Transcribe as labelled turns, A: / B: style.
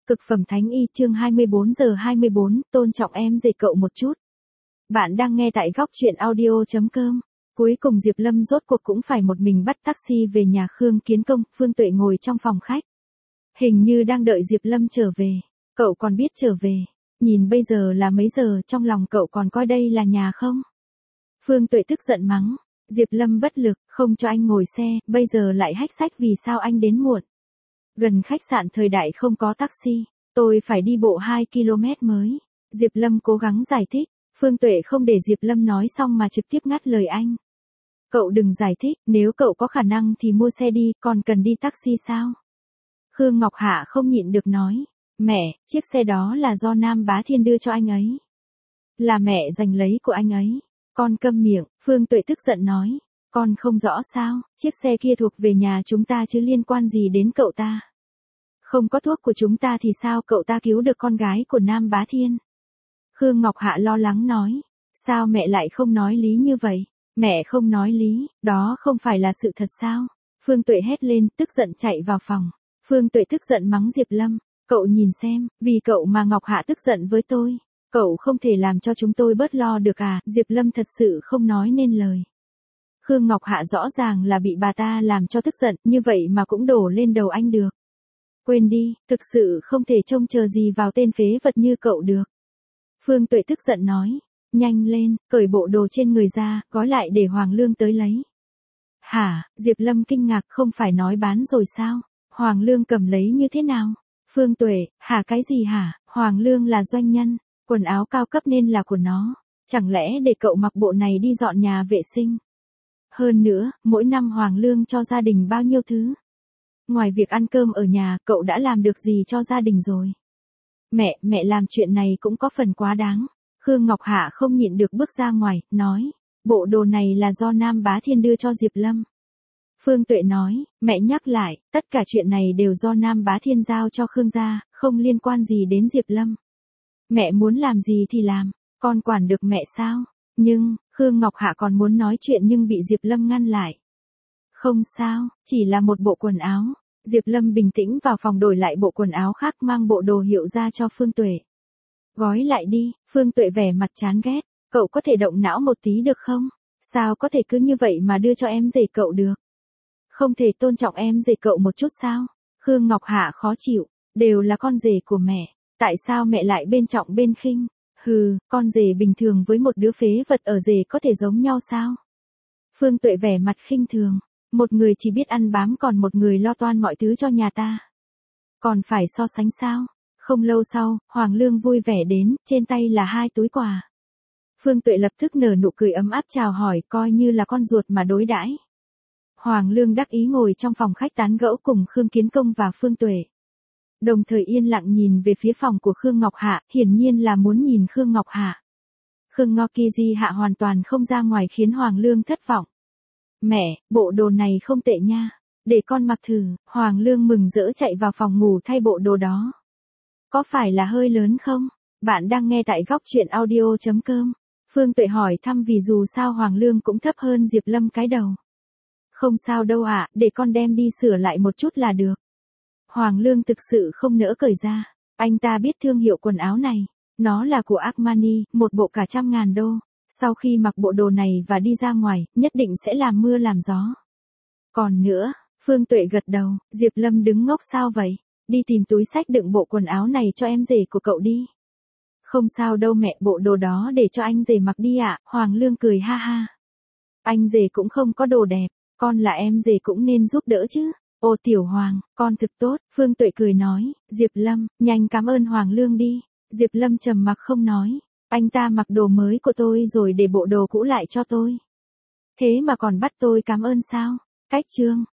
A: Cực phẩm thánh y chương 24:24, tôn trọng em dệt cậu một chút. Bạn đang nghe tại góc truyện audio.com. Cuối cùng Diệp Lâm rốt cuộc cũng phải một mình bắt taxi về nhà Khương Kiến Công, Phương Tuệ ngồi trong phòng khách. Hình như đang đợi Diệp Lâm trở về. Cậu còn biết trở về. Nhìn bây giờ là mấy giờ, trong lòng cậu còn coi đây là nhà không? Phương Tuệ tức giận mắng. Diệp Lâm bất lực, không cho anh ngồi xe, bây giờ lại hách sách vì sao anh đến muộn. Gần khách sạn thời đại không có taxi, tôi phải đi bộ 2 km mới. Diệp Lâm cố gắng giải thích, Phương Tuệ không để Diệp Lâm nói xong mà trực tiếp ngắt lời anh. Cậu đừng giải thích, nếu cậu có khả năng thì mua xe đi, còn cần đi taxi sao? Khương Ngọc Hạ không nhịn được nói, mẹ, chiếc xe đó là do Nam Bá Thiên đưa cho anh ấy. Là mẹ giành lấy của anh ấy. Con câm miệng, Phương Tuệ tức giận nói. Con không rõ sao, chiếc xe kia thuộc về nhà chúng ta chứ liên quan gì đến cậu ta. Không có thuốc của chúng ta thì sao cậu ta cứu được con gái của Nam Bá Thiên? Khương Ngọc Hạ lo lắng nói. Sao mẹ lại không nói lý như vậy? Mẹ không nói lý, đó không phải là sự thật sao? Phương Tuệ hét lên, tức giận chạy vào phòng. Phương Tuệ tức giận mắng Diệp Lâm. Cậu nhìn xem, vì cậu mà Ngọc Hạ tức giận với tôi. Cậu không thể làm cho chúng tôi bớt lo được à? Diệp Lâm thật sự không nói nên lời. Khương Ngọc Hạ rõ ràng là bị bà ta làm cho tức giận, như vậy mà cũng đổ lên đầu anh được. Quên đi, thực sự không thể trông chờ gì vào tên phế vật như cậu được. Phương Tuệ tức giận nói, nhanh lên, cởi bộ đồ trên người ra, gói lại để Hoàng Lương tới lấy. Hả, Diệp Lâm kinh ngạc, không phải nói bán rồi sao? Hoàng Lương cầm lấy như thế nào? Phương Tuệ, hả cái gì hả? Hoàng Lương là doanh nhân, quần áo cao cấp nên là của nó. Chẳng lẽ để cậu mặc bộ này đi dọn nhà vệ sinh? Hơn nữa, mỗi năm Hoàng Lương cho gia đình bao nhiêu thứ? Ngoài việc ăn cơm ở nhà, cậu đã làm được gì cho gia đình rồi? Mẹ làm chuyện này cũng có phần quá đáng. Khương Ngọc Hạ không nhịn được bước ra ngoài, nói, bộ đồ này là do Nam Bá Thiên đưa cho Diệp Lâm. Phương Tuệ nói, mẹ nhắc lại, tất cả chuyện này đều do Nam Bá Thiên giao cho Khương gia, không liên quan gì đến Diệp Lâm. Mẹ muốn làm gì thì làm, con quản được mẹ sao? Nhưng, Khương Ngọc Hạ còn muốn nói chuyện nhưng bị Diệp Lâm ngăn lại. Không sao, chỉ là một bộ quần áo. Diệp Lâm bình tĩnh vào phòng đổi lại bộ quần áo khác, mang bộ đồ hiệu ra cho Phương Tuệ. Gói lại đi, Phương Tuệ vẻ mặt chán ghét, cậu có thể động não một tí được không? Sao có thể cứ như vậy mà đưa cho em rể cậu được? Không thể tôn trọng em rể cậu một chút sao? Khương Ngọc Hạ khó chịu, đều là con rể của mẹ, tại sao mẹ lại bên trọng bên khinh? Hừ, con rể bình thường với một đứa phế vật ở rể có thể giống nhau sao? Phương Tuệ vẻ mặt khinh thường, một người chỉ biết ăn bám còn một người lo toan mọi thứ cho nhà ta. Còn phải so sánh sao? Không lâu sau, Hoàng Lương vui vẻ đến, trên tay là 2 túi quà. Phương Tuệ lập tức nở nụ cười ấm áp chào hỏi, coi như là con ruột mà đối đãi. Hoàng Lương đắc ý ngồi trong phòng khách tán gẫu cùng Khương Kiến Công và Phương Tuệ. Đồng thời yên lặng nhìn về phía phòng của Khương Ngọc Hạ, hiển nhiên là muốn nhìn Khương Ngọc Hạ. Khương Ngokiji Hạ hoàn toàn không ra ngoài khiến Hoàng Lương thất vọng. Mẹ, bộ đồ này không tệ nha, để con mặc thử. Hoàng Lương mừng rỡ chạy vào phòng ngủ thay bộ đồ đó. Có phải là hơi lớn không? Bạn đang nghe tại góc truyện audio.com. Phương Tuệ hỏi thăm vì dù sao Hoàng Lương cũng thấp hơn Diệp Lâm cái đầu. Không sao đâu ạ, để con đem đi sửa lại một chút là được. Hoàng Lương thực sự không nỡ cởi ra. Anh ta biết thương hiệu quần áo này. Nó là của Armani, một bộ cả $100.000. Sau khi mặc bộ đồ này và đi ra ngoài, nhất định sẽ làm mưa làm gió. Còn nữa, Phương Tuệ gật đầu, Diệp Lâm đứng ngốc sao vậy? Đi tìm túi xách đựng bộ quần áo này cho em rể của cậu đi. Không sao đâu mẹ, bộ đồ đó để cho anh rể mặc đi ạ. Hoàng Lương cười ha ha. Anh rể cũng không có đồ đẹp, con là em rể cũng nên giúp đỡ chứ. Ô Tiểu Hoàng, con thực tốt. Phương Tuệ cười nói, Diệp Lâm, nhanh cảm ơn Hoàng Lương đi. Diệp Lâm trầm mặc không nói. Anh ta mặc đồ mới của tôi rồi để bộ đồ cũ lại cho tôi. Thế mà còn bắt tôi cảm ơn sao? Cách chương.